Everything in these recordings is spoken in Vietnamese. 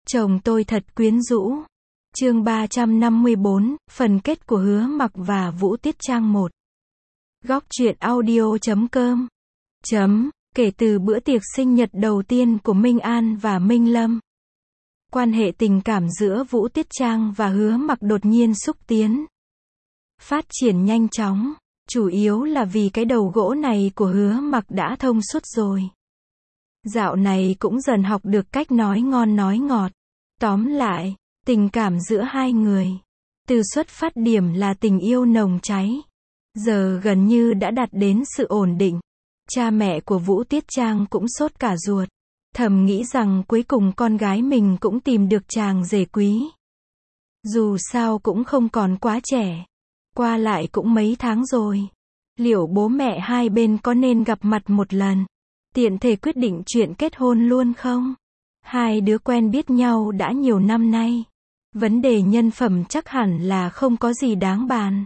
Chồng tôi thật quyến rũ. Chương 354, phần kết của Hứa Mặc và Vũ Tiết Trang 1. Góc truyện audio.com. Kể từ bữa tiệc sinh nhật đầu tiên của Minh An và Minh Lâm, quan hệ tình cảm giữa Vũ Tiết Trang và Hứa Mặc đột nhiên xúc tiến, phát triển nhanh chóng, chủ yếu là vì cái đầu gỗ này của Hứa Mặc đã thông suốt rồi. Dạo này cũng dần học được cách nói ngon nói ngọt. Tóm lại, tình cảm giữa hai người, từ xuất phát điểm là tình yêu nồng cháy, giờ gần như đã đạt đến sự ổn định. Cha mẹ của Vũ Tiết Trang cũng sốt cả ruột, thầm nghĩ rằng cuối cùng con gái mình cũng tìm được chàng rể quý. Dù sao cũng không còn quá trẻ, qua lại cũng mấy tháng rồi. Liệu bố mẹ hai bên có nên gặp mặt một lần, tiện thể quyết định chuyện kết hôn luôn không? Hai đứa quen biết nhau đã nhiều năm nay, vấn đề nhân phẩm chắc hẳn là không có gì đáng bàn.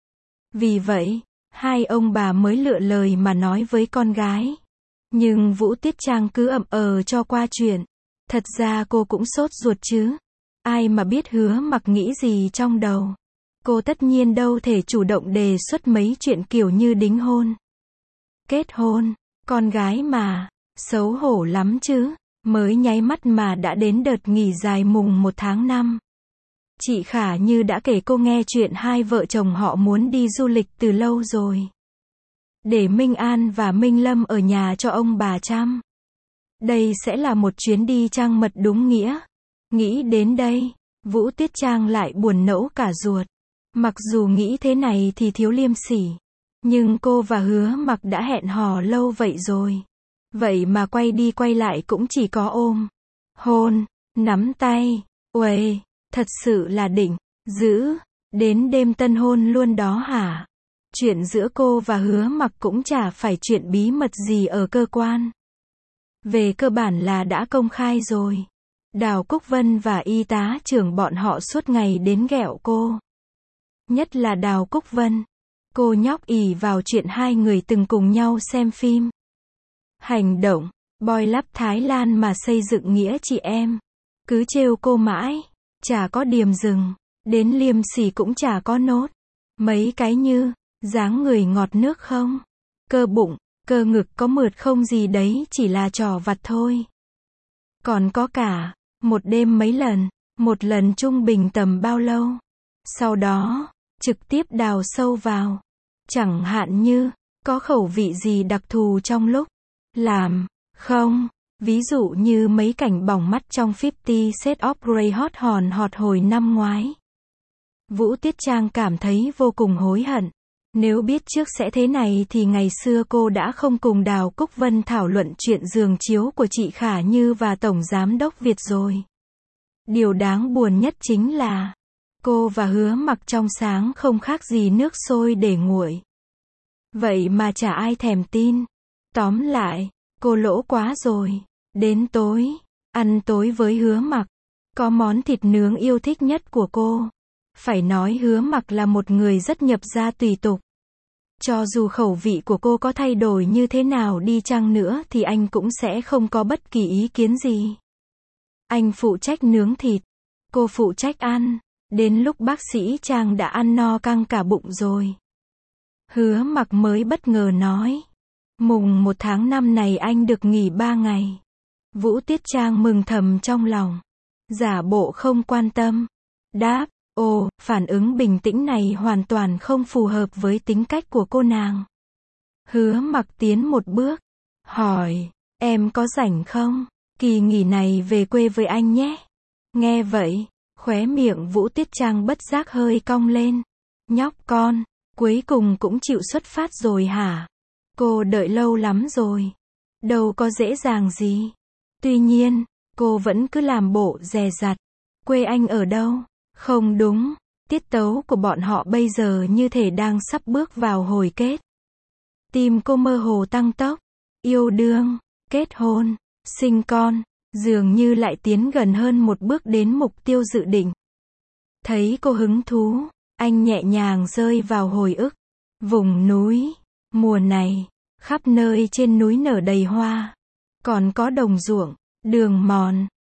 Vì vậy, hai ông bà mới lựa lời mà nói với con gái. Nhưng Vũ Tiết Trang cứ ậm cho qua chuyện. Thật ra cô cũng sốt ruột chứ. Ai mà biết Hứa Mặc nghĩ gì trong đầu. Cô tất nhiên đâu thể chủ động đề xuất mấy chuyện kiểu như đính hôn, kết hôn. Con gái mà, xấu hổ lắm chứ. Mới nháy mắt mà đã đến đợt nghỉ dài mùng 1 tháng 5. Chị Khả Như đã kể cô nghe chuyện hai vợ chồng họ muốn đi du lịch từ lâu rồi. Để Minh An và Minh Lâm ở nhà cho ông bà chăm. Đây sẽ là một chuyến đi trăng mật đúng nghĩa. Nghĩ đến đây, Vũ Tiết Trang lại buồn nẫu cả ruột. Mặc dù nghĩ thế này thì thiếu liêm sỉ, nhưng cô và Hứa Mặc đã hẹn hò lâu vậy rồi. Vậy mà quay đi quay lại cũng chỉ có ôm, hôn, nắm tay. Uầy, thật sự là đỉnh, dữ, đến đêm tân hôn luôn đó hả? Chuyện giữa cô và Hứa Mặc cũng chả phải chuyện bí mật gì ở cơ quan. Về cơ bản là đã công khai rồi. Đào Cúc Vân và y tá trưởng bọn họ suốt ngày đến ghẹo cô. Nhất là Đào Cúc Vân. Cô nhóc ỷ vào chuyện hai người từng cùng nhau xem phim. Hành động, boy love Thái Lan mà xây dựng nghĩa chị em. Cứ trêu cô mãi, chả có điểm dừng, đến liêm sỉ cũng chả có nốt. Mấy cái như, dáng người ngọt nước không? Cơ bụng, cơ ngực có mượt không gì đấy chỉ là trò vặt thôi. Còn có cả, một đêm mấy lần, một lần trung bình tầm bao lâu? Sau đó, trực tiếp đào sâu vào. Chẳng hạn như, có khẩu vị gì đặc thù trong lúc làm, không? Ví dụ như mấy cảnh bỏng mắt trong 50 Shades of Grey hot hòn hot hồi năm ngoái. Vũ Tiết Trang cảm thấy vô cùng hối hận. Nếu biết trước sẽ thế này thì ngày xưa cô đã không cùng Đào Cúc Vân thảo luận chuyện giường chiếu của chị Khả Như và Tổng Giám đốc Việt rồi. Điều đáng buồn nhất chính là, cô và Hứa Mặc trong sáng không khác gì nước sôi để nguội. Vậy mà chả ai thèm tin. Tóm lại, cô lỗ quá rồi. Đến tối, ăn tối với Hứa Mặc. Có món thịt nướng yêu thích nhất của cô. Phải nói Hứa Mặc là một người rất nhập gia tùy tục. Cho dù khẩu vị của cô có thay đổi như thế nào đi chăng nữa thì anh cũng sẽ không có bất kỳ ý kiến gì. Anh phụ trách nướng thịt, cô phụ trách ăn. Đến lúc bác sĩ Trang đã ăn no căng cả bụng rồi, Hứa Mặc mới bất ngờ nói, mùng 1 tháng 5 này anh được nghỉ 3 ngày. Vũ Tiết Trang mừng thầm trong lòng, giả bộ không quan tâm, đáp, ồ, phản ứng bình tĩnh này hoàn toàn không phù hợp với tính cách của cô nàng. Hứa Mặc tiến một bước, hỏi, em có rảnh không? Kỳ nghỉ này về quê với anh nhé. Nghe vậy, khóe miệng Vũ Tiết Trang bất giác hơi cong lên. Nhóc con, cuối cùng cũng chịu xuất phát rồi hả? Cô đợi lâu lắm rồi. Đâu có dễ dàng gì. Tuy nhiên, cô vẫn cứ làm bộ dè dặt. Quê anh ở đâu? Không đúng, tiết tấu của bọn họ bây giờ như thể đang sắp bước vào hồi kết. Tim cô mơ hồ tăng tốc. Yêu đương, kết hôn, sinh con, dường như lại tiến gần hơn một bước đến mục tiêu dự định. Thấy cô hứng thú, anh nhẹ nhàng rơi vào hồi ức. Vùng núi, mùa này, khắp nơi trên núi nở đầy hoa. Còn có đồng ruộng, đường mòn,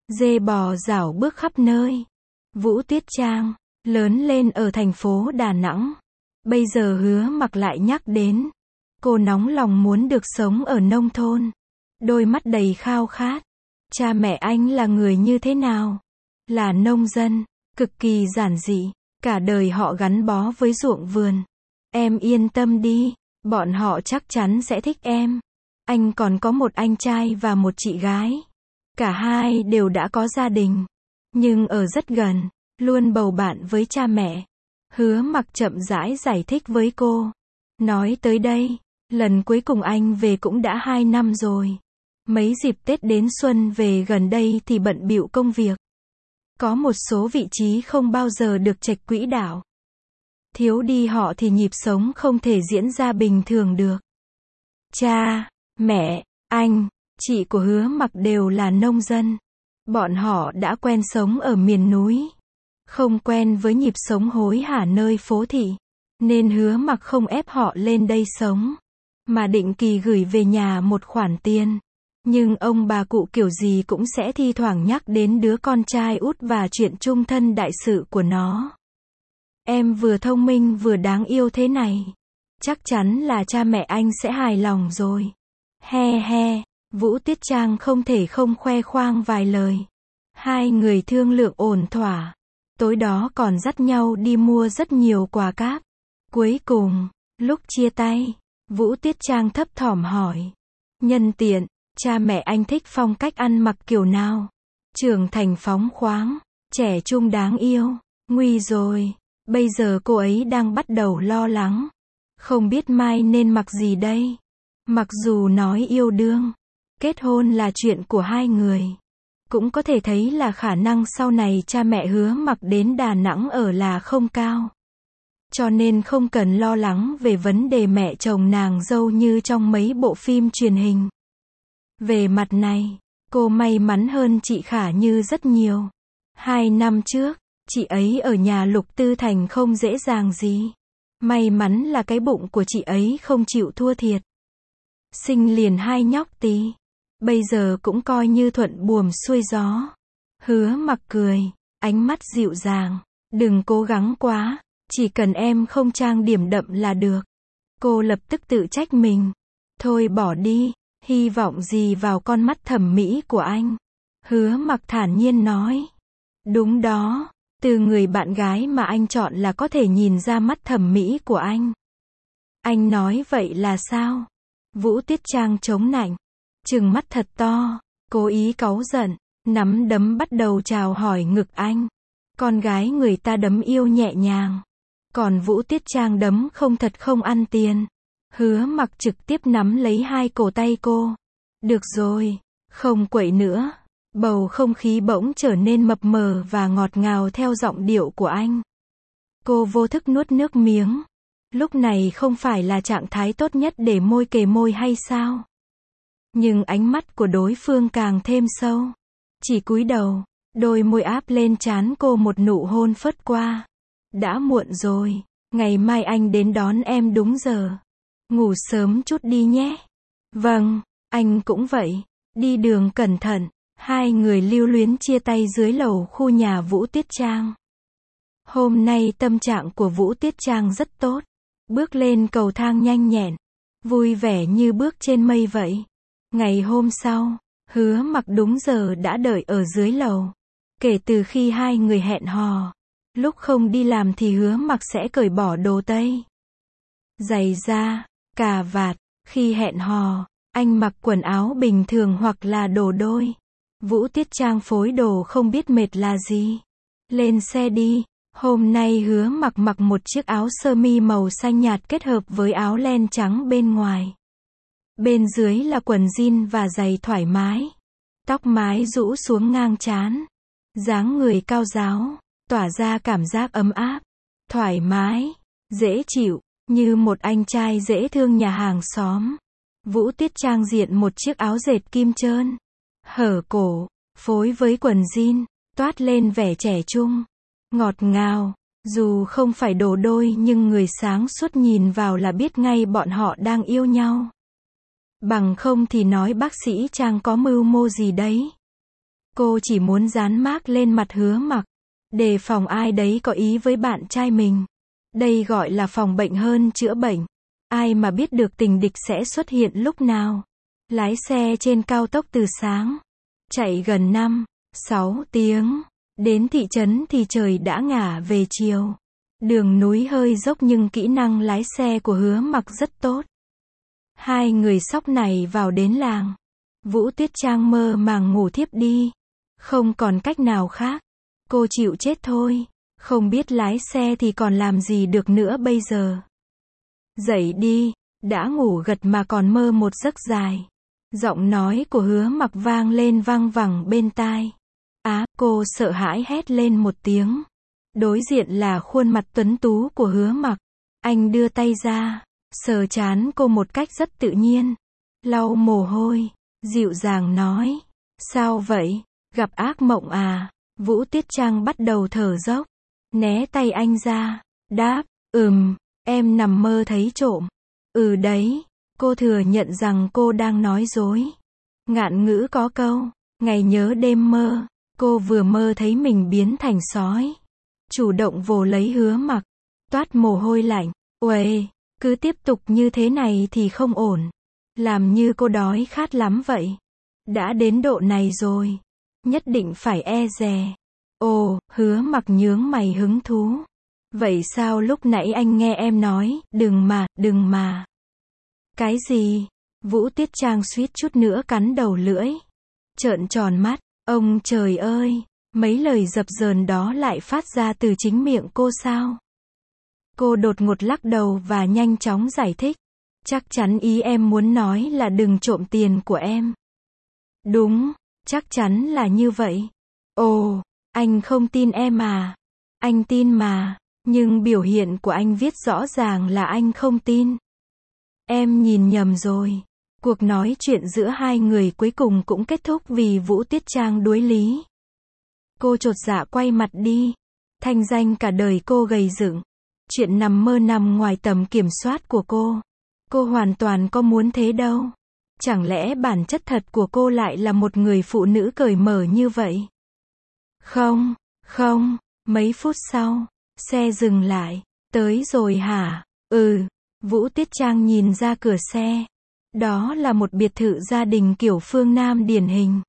Dê bò rảo bước khắp nơi. Vũ Tuyết Trang, lớn lên ở thành phố Đà Nẵng. Bây giờ Hứa Mặc lại nhắc đến. Cô nóng lòng muốn được sống ở nông thôn. Đôi mắt đầy khao khát. Cha mẹ anh là người như thế nào? Là nông dân, cực kỳ giản dị. Cả đời họ gắn bó với ruộng vườn. Em yên tâm đi, bọn họ chắc chắn sẽ thích em. Anh còn có một anh trai và một chị gái. Cả hai đều đã có gia đình. Nhưng ở rất gần, luôn bầu bạn với cha mẹ. Hứa Mặc chậm rãi giải thích với cô. Nói tới đây, lần cuối cùng anh về cũng đã 2 năm rồi. Mấy dịp Tết đến xuân về gần đây thì bận bịu công việc. Có một số vị trí không bao giờ được chệch quỹ đạo. Thiếu đi họ thì nhịp sống không thể diễn ra bình thường được. Cha, mẹ, anh, chị của Hứa Mặc đều là nông dân. Bọn họ đã quen sống ở miền núi. Không quen với nhịp sống hối hả nơi phố thị. Nên Hứa Mặc không ép họ lên đây sống. Mà định kỳ gửi về nhà một khoản tiền. Nhưng ông bà cụ kiểu gì cũng sẽ thi thoảng nhắc đến đứa con trai út và chuyện chung thân đại sự của nó. Em vừa thông minh vừa đáng yêu thế này. Chắc chắn là cha mẹ anh sẽ hài lòng rồi. He he, Vũ Tuyết Trang không thể không khoe khoang vài lời. Hai người thương lượng ổn thỏa. Tối đó còn dắt nhau đi mua rất nhiều quà cáp. Cuối cùng, lúc chia tay, Vũ Tuyết Trang thấp thỏm hỏi. Nhân tiện, cha mẹ anh thích phong cách ăn mặc kiểu nào? Trưởng thành phóng khoáng, trẻ trung đáng yêu. Nguy rồi, bây giờ cô ấy đang bắt đầu lo lắng. Không biết mai nên mặc gì đây? Mặc dù nói yêu đương, kết hôn là chuyện của hai người. Cũng có thể thấy là khả năng sau này cha mẹ Hứa Mặc đến Đà Nẵng ở là không cao. Cho nên không cần lo lắng về vấn đề mẹ chồng nàng dâu như trong mấy bộ phim truyền hình. Về mặt này, cô may mắn hơn chị Khả Như rất nhiều. 2 năm trước, chị ấy ở nhà Lục Tư Thành không dễ dàng gì. May mắn là cái bụng của chị ấy không chịu thua thiệt. Sinh liền 2 nhóc tí. Bây giờ cũng coi như thuận buồm xuôi gió. Hứa Mặc cười, ánh mắt dịu dàng. Đừng cố gắng quá, chỉ cần em không trang điểm đậm là được. Cô lập tức tự trách mình. Thôi bỏ đi, hy vọng gì vào con mắt thẩm mỹ của anh. Hứa Mặc thản nhiên nói. Đúng đó, từ người bạn gái mà anh chọn là có thể nhìn ra mắt thẩm mỹ của anh. Anh nói vậy là sao? Vũ Tuyết Trang chống nạnh, trừng mắt thật to, cố ý cáu giận, nắm đấm bắt đầu chào hỏi ngực anh. Con gái người ta đấm yêu nhẹ nhàng, còn Vũ Tuyết Trang đấm không thật không ăn tiền. Hứa Mặc trực tiếp nắm lấy hai cổ tay cô. Được rồi, không quậy nữa. Bầu không khí bỗng trở nên mập mờ và ngọt ngào theo giọng điệu của anh. Cô vô thức nuốt nước miếng. Lúc này không phải là trạng thái tốt nhất để môi kề môi hay sao? Nhưng ánh mắt của đối phương càng thêm sâu. Chỉ cúi đầu, đôi môi áp lên trán cô một nụ hôn phớt qua. Đã muộn rồi, ngày mai anh đến đón em đúng giờ. Ngủ sớm chút đi nhé. Vâng, anh cũng vậy. Đi đường cẩn thận. Hai người lưu luyến chia tay dưới lầu khu nhà Vũ Tuyết Trang. Hôm nay tâm trạng của Vũ Tuyết Trang rất tốt. Bước lên cầu thang nhanh nhẹn, vui vẻ như bước trên mây vậy. Ngày hôm sau, Hứa Mặc đúng giờ đã đợi ở dưới lầu. Kể từ khi hai người hẹn hò, lúc không đi làm thì Hứa Mặc sẽ cởi bỏ đồ tây, giày da, cà vạt. Khi hẹn hò, anh mặc quần áo bình thường hoặc là đồ đôi. Vũ Tuyết Trang phối đồ không biết mệt là gì. Lên xe đi. Hôm nay Hứa Mặc mặc một chiếc áo sơ mi màu xanh nhạt kết hợp với áo len trắng bên ngoài. Bên dưới là quần jean và giày thoải mái. Tóc mái rũ xuống ngang trán. Dáng người cao ráo, tỏa ra cảm giác ấm áp, thoải mái, dễ chịu, như một anh trai dễ thương nhà hàng xóm. Vũ Tuyết Trang diện một chiếc áo dệt kim trơn, hở cổ, phối với quần jean, toát lên vẻ trẻ trung, ngọt ngào. Dù không phải đồ đôi nhưng người sáng suốt nhìn vào là biết ngay bọn họ đang yêu nhau. Bằng không thì nói bác sĩ Trang có mưu mô gì đấy. Cô chỉ muốn dán mác lên mặt Hứa Mặc, đề phòng ai đấy có ý với bạn trai mình. Đây gọi là phòng bệnh hơn chữa bệnh. Ai mà biết được tình địch sẽ xuất hiện lúc nào. Lái xe trên cao tốc từ sáng, chạy gần 5-6 tiếng. Đến thị trấn thì trời đã ngả về chiều. Đường núi hơi dốc nhưng kỹ năng lái xe của Hứa Mặc rất tốt. Hai người sóc này vào đến làng. Vũ Tuyết Trang mơ màng ngủ thiếp đi. Không còn cách nào khác. Cô chịu chết thôi. Không biết lái xe thì còn làm gì được nữa bây giờ. Dậy đi, đã ngủ gật mà còn mơ một giấc dài. Giọng nói của Hứa Mặc vang lên vang vẳng bên tai. Cô sợ hãi hét lên một tiếng. Đối diện là khuôn mặt tuấn tú của Hứa Mặc. Anh đưa tay ra, sờ trán cô một cách rất tự nhiên. Lau mồ hôi, dịu dàng nói. Sao vậy? Gặp ác mộng à? Vũ Tuyết Trang bắt đầu thở dốc. Né tay anh ra. Đáp, em nằm mơ thấy trộm. Đấy. Cô thừa nhận rằng cô đang nói dối. Ngạn ngữ có câu, ngày nhớ đêm mơ. Cô vừa mơ thấy mình biến thành sói. Chủ động vồ lấy Hứa Mặc. Toát mồ hôi lạnh. Uầy, cứ tiếp tục như thế này thì không ổn. Làm như cô đói khát lắm vậy. Đã đến độ này rồi. Nhất định phải e dè. Ồ, Hứa Mặc nhướng mày hứng thú. Vậy sao lúc nãy anh nghe em nói, đừng mà. Cái gì? Vũ Tuyết Trang suýt chút nữa cắn đầu lưỡi. Trợn tròn mắt. Ông trời ơi, mấy lời dập dờn đó lại phát ra từ chính miệng cô sao? Cô đột ngột lắc đầu và nhanh chóng giải thích. Chắc chắn ý em muốn nói là đừng trộm tiền của em. Đúng, chắc chắn là như vậy. Ồ, anh không tin em à? Anh tin mà, nhưng biểu hiện của anh viết rõ ràng là anh không tin. Em nhìn nhầm rồi. Cuộc nói chuyện giữa hai người cuối cùng cũng kết thúc vì Vũ Tuyết Trang đuối lý. Cô chột dạ quay mặt đi. Thanh danh cả đời cô gầy dựng. Chuyện nằm mơ nằm ngoài tầm kiểm soát của cô. Cô hoàn toàn có muốn thế đâu. Chẳng lẽ bản chất thật của cô lại là một người phụ nữ cởi mở như vậy? Không, mấy phút sau, xe dừng lại. Tới rồi hả? Vũ Tuyết Trang nhìn ra cửa xe. Đó là một biệt thự gia đình kiểu phương Nam điển hình.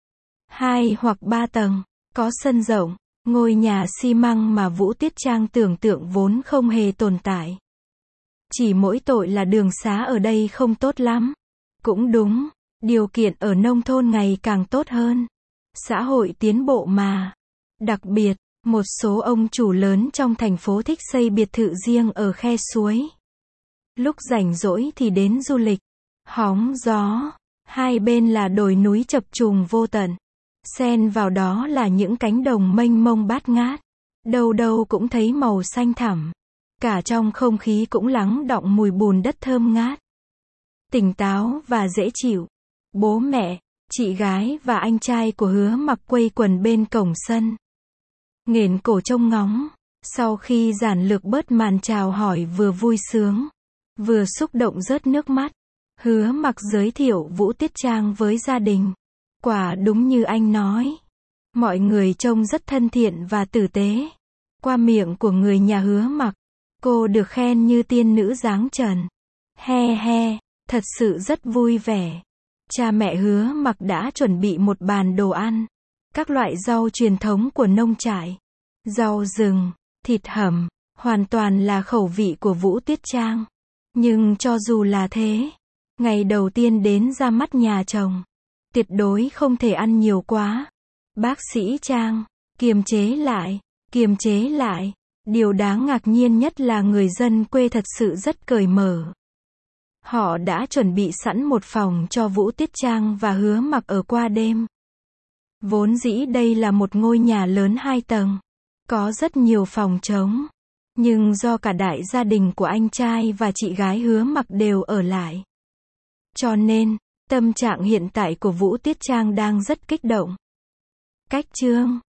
2 hoặc 3 tầng, có sân rộng, ngôi nhà xi măng mà Vũ Tuyết Trang tưởng tượng vốn không hề tồn tại. Chỉ mỗi tội là đường xá ở đây không tốt lắm. Cũng đúng, điều kiện ở nông thôn ngày càng tốt hơn. Xã hội tiến bộ mà. Đặc biệt, một số ông chủ lớn trong thành phố thích xây biệt thự riêng ở khe suối. Lúc rảnh rỗi thì đến du lịch. Hóng gió, hai bên là đồi núi chập trùng vô tận. Xen vào đó là những cánh đồng mênh mông bát ngát. Đâu đâu cũng thấy màu xanh thẳm. Cả trong không khí cũng lắng đọng mùi bùn đất thơm ngát. Tỉnh táo và dễ chịu. Bố mẹ, chị gái và anh trai của Hứa Mặc quây quần bên cổng sân. Nghển cổ trông ngóng. Sau khi giản lược bớt màn chào hỏi vừa vui sướng, vừa xúc động rớt nước mắt. Hứa Mặc giới thiệu Vũ Tuyết Trang với gia đình. Quả đúng như anh nói. Mọi người trông rất thân thiện và tử tế. Qua miệng của người nhà Hứa Mặc, cô được khen như tiên nữ dáng trần. He, thật sự rất vui vẻ. Cha mẹ Hứa Mặc đã chuẩn bị một bàn đồ ăn. Các loại rau truyền thống của nông trại. Rau rừng, thịt hầm, hoàn toàn là khẩu vị của Vũ Tuyết Trang. Nhưng cho dù là thế, ngày đầu tiên đến ra mắt nhà chồng, tuyệt đối không thể ăn nhiều quá. Bác sĩ Trang, kiềm chế lại. Điều đáng ngạc nhiên nhất là người dân quê thật sự rất cởi mở. Họ đã chuẩn bị sẵn một phòng cho Vũ Tuyết Trang và Hứa Mặc ở qua đêm. Vốn dĩ đây là một ngôi nhà lớn 2 tầng. Có rất nhiều phòng trống. Nhưng do cả đại gia đình của anh trai và chị gái Hứa Mặc đều ở lại. Cho nên, tâm trạng hiện tại của Vũ Tuyết Trang đang rất kích động. Cách chương